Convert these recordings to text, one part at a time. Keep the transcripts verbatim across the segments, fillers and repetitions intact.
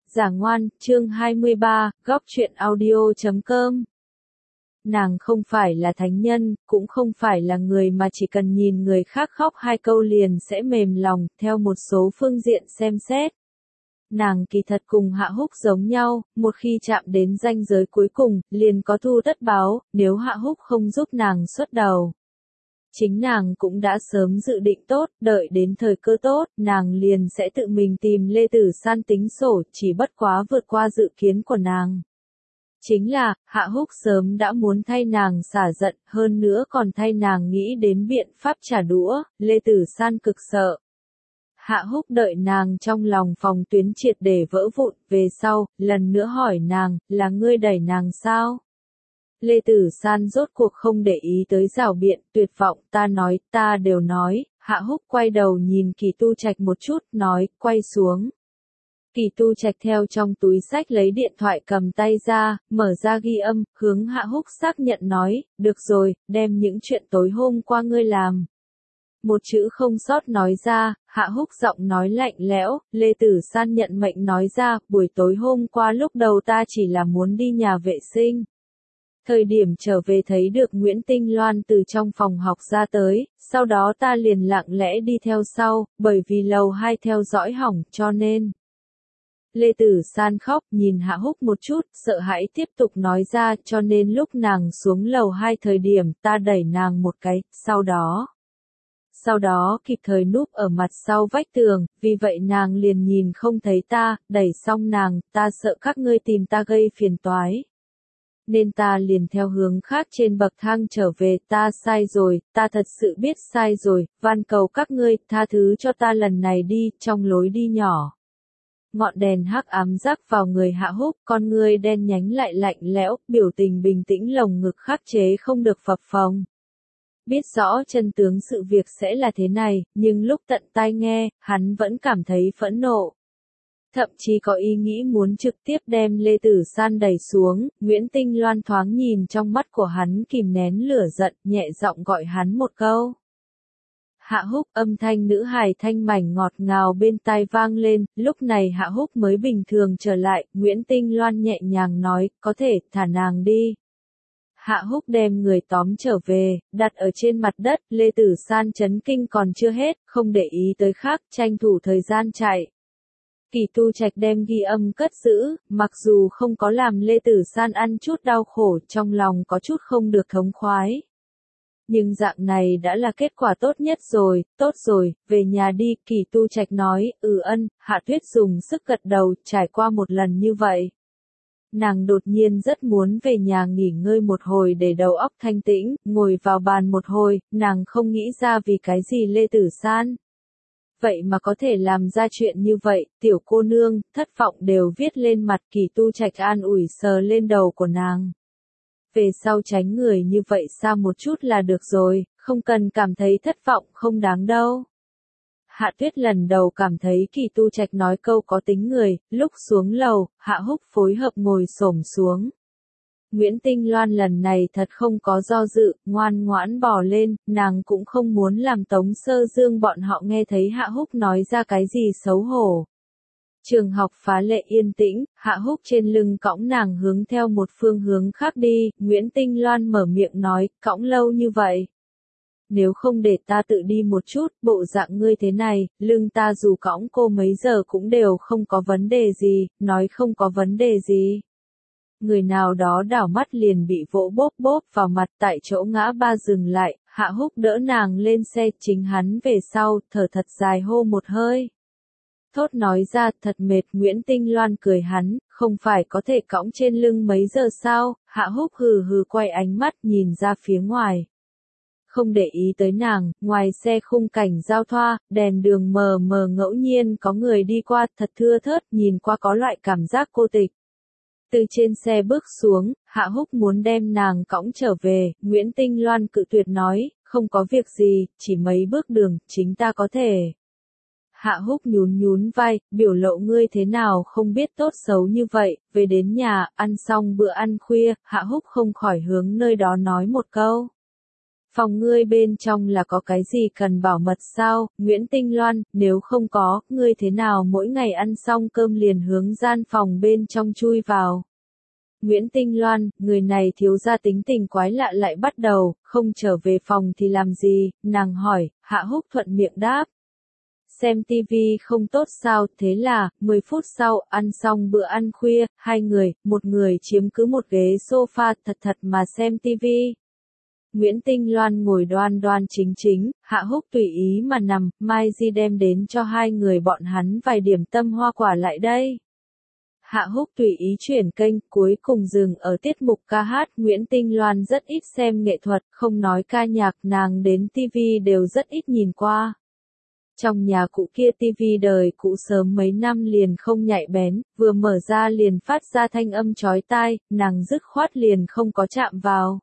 Giả ngoan, chương hai mươi ba, góc truyện audio chấm com. Nàng không phải là thánh nhân, cũng không phải là người mà chỉ cần nhìn người khác khóc hai câu liền sẽ mềm lòng, theo một số phương diện xem xét. Nàng kỳ thật cùng Hạ Húc giống nhau, một khi chạm đến ranh giới cuối cùng, liền có thu tất báo, nếu Hạ Húc không giúp nàng xuất đầu. Chính nàng cũng đã sớm dự định tốt, đợi đến thời cơ tốt, nàng liền sẽ tự mình tìm Lê Tử San tính sổ, chỉ bất quá vượt qua dự kiến của nàng. Chính là, Hạ Húc sớm đã muốn thay nàng xả giận, hơn nữa còn thay nàng nghĩ đến biện pháp trả đũa, Lê Tử San cực sợ. Hạ Húc đợi nàng trong lòng phòng tuyến triệt để vỡ vụn, về sau, lần nữa hỏi nàng, là ngươi đẩy nàng sao? Lê Tử San rốt cuộc không để ý tới rảo biện, tuyệt vọng, ta nói, ta đều nói, Hạ Húc quay đầu nhìn Kỳ Tu Trạch một chút, nói, quay xuống. Kỳ Tu Trạch theo trong túi sách lấy điện thoại cầm tay ra, mở ra ghi âm, hướng Hạ Húc xác nhận nói, được rồi, đem những chuyện tối hôm qua ngươi làm. Một chữ không sót nói ra, Hạ Húc giọng nói lạnh lẽo, Lê Tử San nhận mệnh nói ra, buổi tối hôm qua lúc đầu ta chỉ là muốn đi nhà vệ sinh. Thời điểm trở về thấy được Nguyễn Tinh Loan từ trong phòng học ra tới, sau đó ta liền lặng lẽ đi theo sau, bởi vì lầu hai theo dõi hỏng, cho nên. Lê Tử San khóc, nhìn Hạ Húc một chút, sợ hãi tiếp tục nói ra, cho nên lúc nàng xuống lầu hai thời điểm, ta đẩy nàng một cái, sau đó. Sau đó kịp thời núp ở mặt sau vách tường, vì vậy nàng liền nhìn không thấy ta, đẩy xong nàng, ta sợ các ngươi tìm ta gây phiền toái. Nên ta liền theo hướng khác trên bậc thang trở về, ta sai rồi, ta thật sự biết sai rồi, van cầu các ngươi, tha thứ cho ta lần này đi, trong lối đi nhỏ. Ngọn đèn hắc ám rắc vào người Hạ Húc, con ngươi đen nhánh lại lạnh lẽo, biểu tình bình tĩnh lồng ngực khắc chế không được phập phồng. Biết rõ chân tướng sự việc sẽ là thế này, nhưng lúc tận tai nghe, hắn vẫn cảm thấy phẫn nộ. Thậm chí có ý nghĩ muốn trực tiếp đem Lê Tử San đẩy xuống, Nguyễn Tinh Loan thoáng nhìn trong mắt của hắn kìm nén lửa giận, nhẹ giọng gọi hắn một câu. Hạ Húc, âm thanh nữ hài thanh mảnh ngọt ngào bên tai vang lên, lúc này Hạ Húc mới bình thường trở lại, Nguyễn Tinh Loan nhẹ nhàng nói, có thể, thả nàng đi. Hạ Húc đem người tóm trở về, đặt ở trên mặt đất, Lê Tử San chấn kinh còn chưa hết, không để ý tới khác, tranh thủ thời gian chạy. Kỳ Tu Trạch đem ghi âm cất giữ, mặc dù không có làm Lê Tử San ăn chút đau khổ, trong lòng có chút không được thống khoái. Nhưng dạng này đã là kết quả tốt nhất rồi, tốt rồi, về nhà đi, Kỳ Tu Trạch nói, ừ ân, Hạ Tuyết dùng sức gật đầu, trải qua một lần như vậy. Nàng đột nhiên rất muốn về nhà nghỉ ngơi một hồi để đầu óc thanh tĩnh, ngồi vào bàn một hồi, nàng không nghĩ ra vì cái gì Lê Tử San. Vậy mà có thể làm ra chuyện như vậy, tiểu cô nương, thất vọng đều viết lên mặt. Kỳ Tu Trạch an ủi sờ lên đầu của nàng. Về sau tránh người như vậy xa một chút là được rồi, không cần cảm thấy thất vọng không đáng đâu. Hạ Tuyết lần đầu cảm thấy Kỳ Tu Trạch nói câu có tính người, lúc xuống lầu, Hạ Húc phối hợp ngồi xổm xuống. Nguyễn Tinh Loan lần này thật không có do dự, ngoan ngoãn bò lên, nàng cũng không muốn làm Tống Sơ Dương bọn họ nghe thấy Hạ Húc nói ra cái gì xấu hổ. Trường học phá lệ yên tĩnh, Hạ Húc trên lưng cõng nàng hướng theo một phương hướng khác đi, Nguyễn Tinh Loan mở miệng nói, cõng lâu như vậy. Nếu không để ta tự đi một chút, bộ dạng ngươi thế này, lưng ta dù cõng cô mấy giờ cũng đều không có vấn đề gì, nói không có vấn đề gì. Người nào đó đảo mắt liền bị vỗ bốp bốp vào mặt tại chỗ ngã ba dừng lại, Hạ Húc đỡ nàng lên xe, chính hắn về sau, thở thật dài hô một hơi. Thốt nói ra, thật mệt, Nguyễn Tinh Loan cười hắn, không phải có thể cõng trên lưng mấy giờ sao, Hạ Húc hừ hừ quay ánh mắt nhìn ra phía ngoài. Không để ý tới nàng, ngoài xe khung cảnh giao thoa, đèn đường mờ mờ ngẫu nhiên có người đi qua, thật thưa thớt, nhìn qua có loại cảm giác cô tịch. Từ trên xe bước xuống, Hạ Húc muốn đem nàng cõng trở về, Nguyễn Tinh Loan cự tuyệt nói, không có việc gì, chỉ mấy bước đường, chính ta có thể. Hạ Húc nhún nhún vai, biểu lộ ngươi thế nào không biết tốt xấu như vậy, về đến nhà, ăn xong bữa ăn khuya, Hạ Húc không khỏi hướng nơi đó nói một câu. Phòng ngươi bên trong là có cái gì cần bảo mật sao? Nguyễn Tinh Loan, nếu không có, ngươi thế nào mỗi ngày ăn xong cơm liền hướng gian phòng bên trong chui vào? Nguyễn Tinh Loan, người này thiếu gia tính tình quái lạ lại bắt đầu, không trở về phòng thì làm gì? Nàng hỏi, Hạ Húc thuận miệng đáp. Xem tivi không tốt sao, thế là, mười phút sau, ăn xong bữa ăn khuya, hai người, một người chiếm cứ một ghế sofa thật thật mà xem tivi. Nguyễn Tinh Loan ngồi đoan đoan chính chính, Hạ Húc tùy ý mà nằm, Mai Di đem đến cho hai người bọn hắn vài điểm tâm hoa quả lại đây. Hạ Húc tùy ý chuyển kênh, cuối cùng dừng ở tiết mục ca hát. Nguyễn Tinh Loan rất ít xem nghệ thuật, không nói ca nhạc, nàng đến tivi đều rất ít nhìn qua. Trong nhà cũ kia tivi đời cũ sớm mấy năm liền không nhạy bén, vừa mở ra liền phát ra thanh âm chói tai, nàng dứt khoát liền không có chạm vào.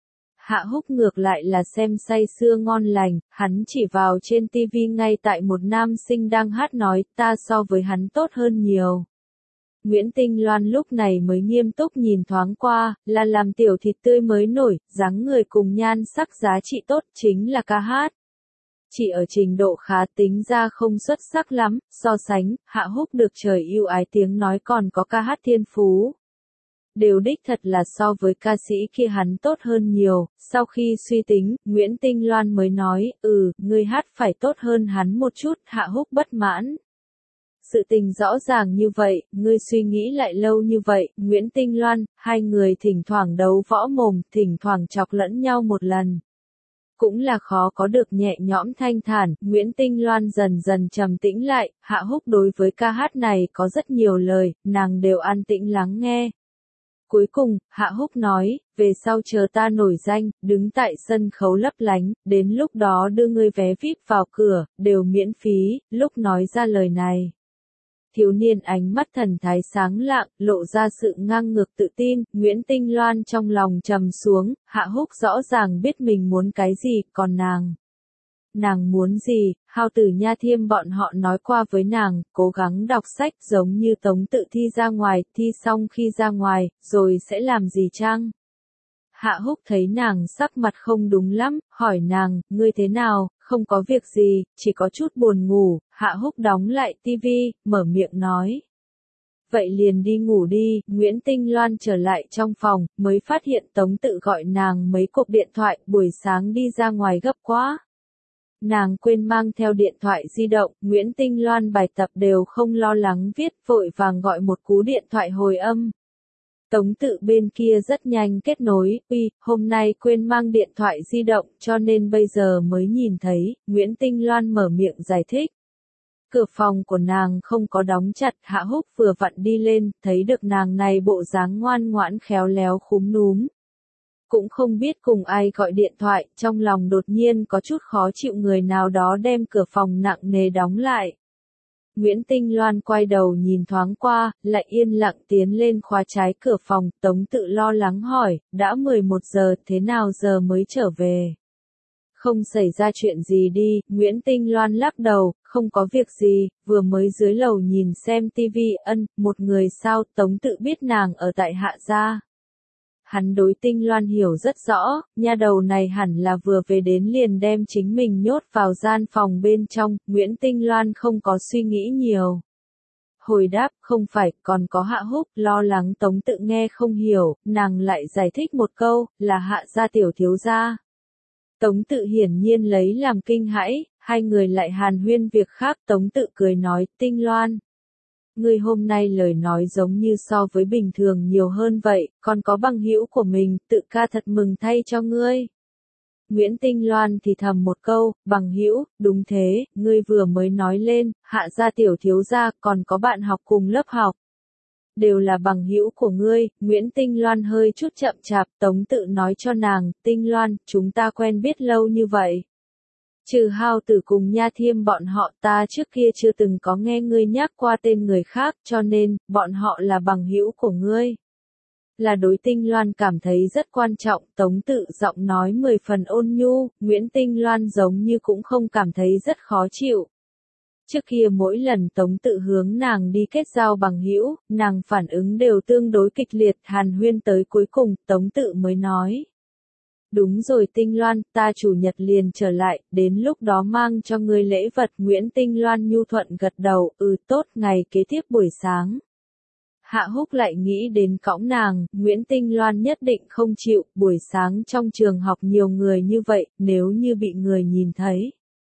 Hạ Húc ngược lại là xem say sưa ngon lành, hắn chỉ vào trên tivi ngay tại một nam sinh đang hát nói, ta so với hắn tốt hơn nhiều. Nguyễn Tinh Loan lúc này mới nghiêm túc nhìn thoáng qua, là làm tiểu thịt tươi mới nổi, dáng người cùng nhan sắc giá trị tốt chính là ca hát. Chỉ ở trình độ khá tính ra không xuất sắc lắm, so sánh, Hạ Húc được trời yêu ái tiếng nói còn có ca hát thiên phú. Đều đích thật là so với ca sĩ kia hắn tốt hơn nhiều, sau khi suy tính, Nguyễn Tinh Loan mới nói, ừ, ngươi hát phải tốt hơn hắn một chút, Hạ Húc bất mãn. Sự tình rõ ràng như vậy, ngươi suy nghĩ lại lâu như vậy, Nguyễn Tinh Loan, hai người thỉnh thoảng đấu võ mồm, thỉnh thoảng chọc lẫn nhau một lần. Cũng là khó có được nhẹ nhõm thanh thản, Nguyễn Tinh Loan dần dần trầm tĩnh lại, Hạ Húc đối với ca hát này có rất nhiều lời, nàng đều an tĩnh lắng nghe. Cuối cùng, Hạ Húc nói, về sau chờ ta nổi danh, đứng tại sân khấu lấp lánh, đến lúc đó đưa ngươi vé vi ai pi vào cửa, đều miễn phí, lúc nói ra lời này. Thiếu niên ánh mắt thần thái sáng lạng, lộ ra sự ngang ngược tự tin, Nguyễn Tinh Loan trong lòng trầm xuống, Hạ Húc rõ ràng biết mình muốn cái gì, còn nàng. Nàng muốn gì, Hao Tử Nha Thiêm bọn họ nói qua với nàng, cố gắng đọc sách giống như Tống Tự thi ra ngoài, thi xong khi ra ngoài, rồi sẽ làm gì chăng? Hạ Húc thấy nàng sắc mặt không đúng lắm, hỏi nàng, ngươi thế nào, không có việc gì, chỉ có chút buồn ngủ, Hạ Húc đóng lại tivi, mở miệng nói. Vậy liền đi ngủ đi, Nguyễn Tinh Loan trở lại trong phòng, mới phát hiện Tống Tự gọi nàng mấy cuộc điện thoại, buổi sáng đi ra ngoài gấp quá. Nàng quên mang theo điện thoại di động, Nguyễn Tinh Loan bài tập đều không lo lắng viết, vội vàng gọi một cú điện thoại hồi âm. Tống Tự bên kia rất nhanh kết nối, uy, hôm nay quên mang điện thoại di động cho nên bây giờ mới nhìn thấy, Nguyễn Tinh Loan mở miệng giải thích. Cửa phòng của nàng không có đóng chặt, Hạ Húc vừa vặn đi lên, thấy được nàng này bộ dáng ngoan ngoãn khéo léo khúm núm. Cũng không biết cùng ai gọi điện thoại, trong lòng đột nhiên có chút khó chịu người nào đó đem cửa phòng nặng nề đóng lại. Nguyễn Tinh Loan quay đầu nhìn thoáng qua, lại yên lặng tiến lên khóa trái cửa phòng, Tống Tự lo lắng hỏi, đã mười một giờ, thế nào giờ mới trở về? Không xảy ra chuyện gì đi, Nguyễn Tinh Loan lắc đầu, không có việc gì, vừa mới dưới lầu nhìn xem tivi, ân, một người sao, Tống Tự biết nàng ở tại Hạ gia. Hắn đối Tinh Loan hiểu rất rõ, nha đầu này hẳn là vừa về đến liền đem chính mình nhốt vào gian phòng bên trong, Nguyễn Tinh Loan không có suy nghĩ nhiều. Hồi đáp, không phải, còn có Hạ Húc, lo lắng Tống Tự nghe không hiểu, nàng lại giải thích một câu, là Hạ gia tiểu thiếu gia. Tống Tự hiển nhiên lấy làm kinh hãi, hai người lại hàn huyên việc khác, Tống Tự cười nói, Tinh Loan. Ngươi hôm nay lời nói giống như so với bình thường nhiều hơn vậy, còn có bằng hữu của mình, Tự ca thật mừng thay cho ngươi. Nguyễn Tinh Loan thì thầm một câu, bằng hữu, đúng thế, ngươi vừa mới nói lên, Hạ gia tiểu thiếu gia, còn có bạn học cùng lớp học. Đều là bằng hữu của ngươi, Nguyễn Tinh Loan hơi chút chậm chạp, Tống Tự nói cho nàng, Tinh Loan, chúng ta quen biết lâu như vậy. Trừ Hao Tử cùng Nha Thiêm bọn họ ta trước kia chưa từng có nghe ngươi nhắc qua tên người khác cho nên, bọn họ là bằng hữu của ngươi. Là đối Tinh Loan cảm thấy rất quan trọng, Tống Tự giọng nói mười phần ôn nhu, Nguyễn Tinh Loan giống như cũng không cảm thấy rất khó chịu. Trước kia mỗi lần Tống Tự hướng nàng đi kết giao bằng hữu, nàng phản ứng đều tương đối kịch liệt, hàn huyên tới cuối cùng, Tống Tự mới nói. Đúng rồi Tinh Loan, ta chủ nhật liền trở lại, đến lúc đó mang cho ngươi lễ vật. Nguyễn Tinh Loan nhu thuận gật đầu, ừ tốt. Ngày kế tiếp buổi sáng, Hạ Húc lại nghĩ đến cõng nàng, Nguyễn Tinh Loan nhất định không chịu, buổi sáng trong trường học nhiều người như vậy, nếu như bị người nhìn thấy.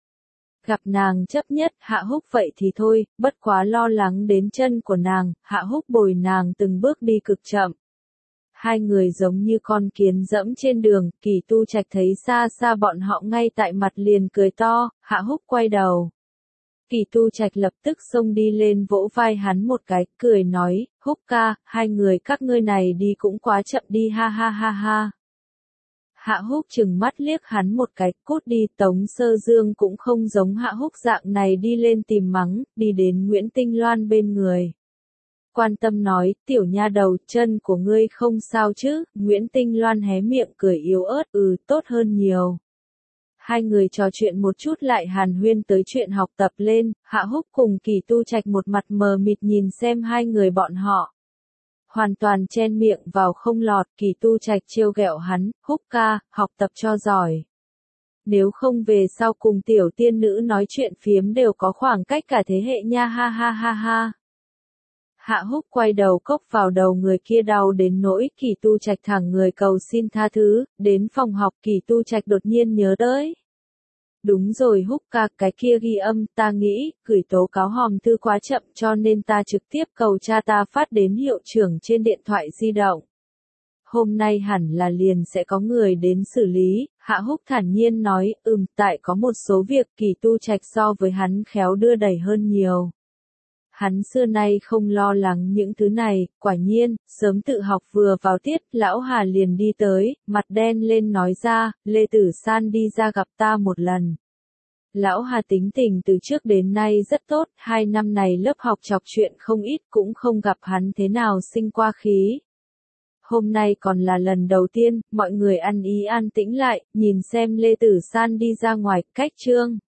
Gặp nàng chấp nhất, Hạ Húc vậy thì thôi, bất quá lo lắng đến chân của nàng, Hạ Húc bồi nàng từng bước đi cực chậm. Hai người giống như con kiến dẫm trên đường, Kỳ Tu Trạch thấy xa xa bọn họ ngay tại mặt liền cười to, Hạ Húc quay đầu. Kỳ Tu Trạch lập tức xông đi lên vỗ vai hắn một cái, cười nói, Húc ca, hai người các ngươi này đi cũng quá chậm đi ha ha ha ha. Hạ Húc chừng mắt liếc hắn một cái, cút đi. Tống Sơ Dương cũng không giống Hạ Húc dạng này đi lên tìm mắng, đi đến Nguyễn Tinh Loan bên người. Quan tâm nói, tiểu nha đầu, chân của ngươi không sao chứ? Nguyễn Tinh Loan hé miệng cười yếu ớt, ừ, tốt hơn nhiều. Hai người trò chuyện một chút lại hàn huyên tới chuyện học tập lên, Hạ Húc cùng Kỳ Tu Trạch một mặt mờ mịt nhìn xem hai người bọn họ. Hoàn toàn chen miệng vào không lọt, Kỳ Tu Trạch trêu ghẹo hắn, Húc ca, học tập cho giỏi. Nếu không về sau cùng tiểu tiên nữ nói chuyện phiếm đều có khoảng cách cả thế hệ nha ha ha ha ha. Hạ Húc quay đầu cốc vào đầu người kia đau đến nỗi Kỳ Tu Trạch thẳng người cầu xin tha thứ, đến phòng học Kỳ Tu Trạch đột nhiên nhớ tới. Đúng rồi Húc ca, cái kia ghi âm, ta nghĩ, gửi tố cáo hòm thư quá chậm cho nên ta trực tiếp cầu cha ta phát đến hiệu trưởng trên điện thoại di động. Hôm nay hẳn là liền sẽ có người đến xử lý, Hạ Húc thản nhiên nói, ừm, tại có một số việc Kỳ Tu Trạch so với hắn khéo đưa đẩy hơn nhiều. Hắn xưa nay không lo lắng những thứ này, quả nhiên, sớm tự học vừa vào tiết, lão Hà liền đi tới, mặt đen lên nói ra, Lê Tử San đi ra gặp ta một lần. Lão Hà tính tình từ trước đến nay rất tốt, hai năm này lớp học chọc chuyện không ít cũng không gặp hắn thế nào sinh qua khí. Hôm nay còn là lần đầu tiên, mọi người ăn ý an tĩnh lại, nhìn xem Lê Tử San đi ra ngoài, cách trương.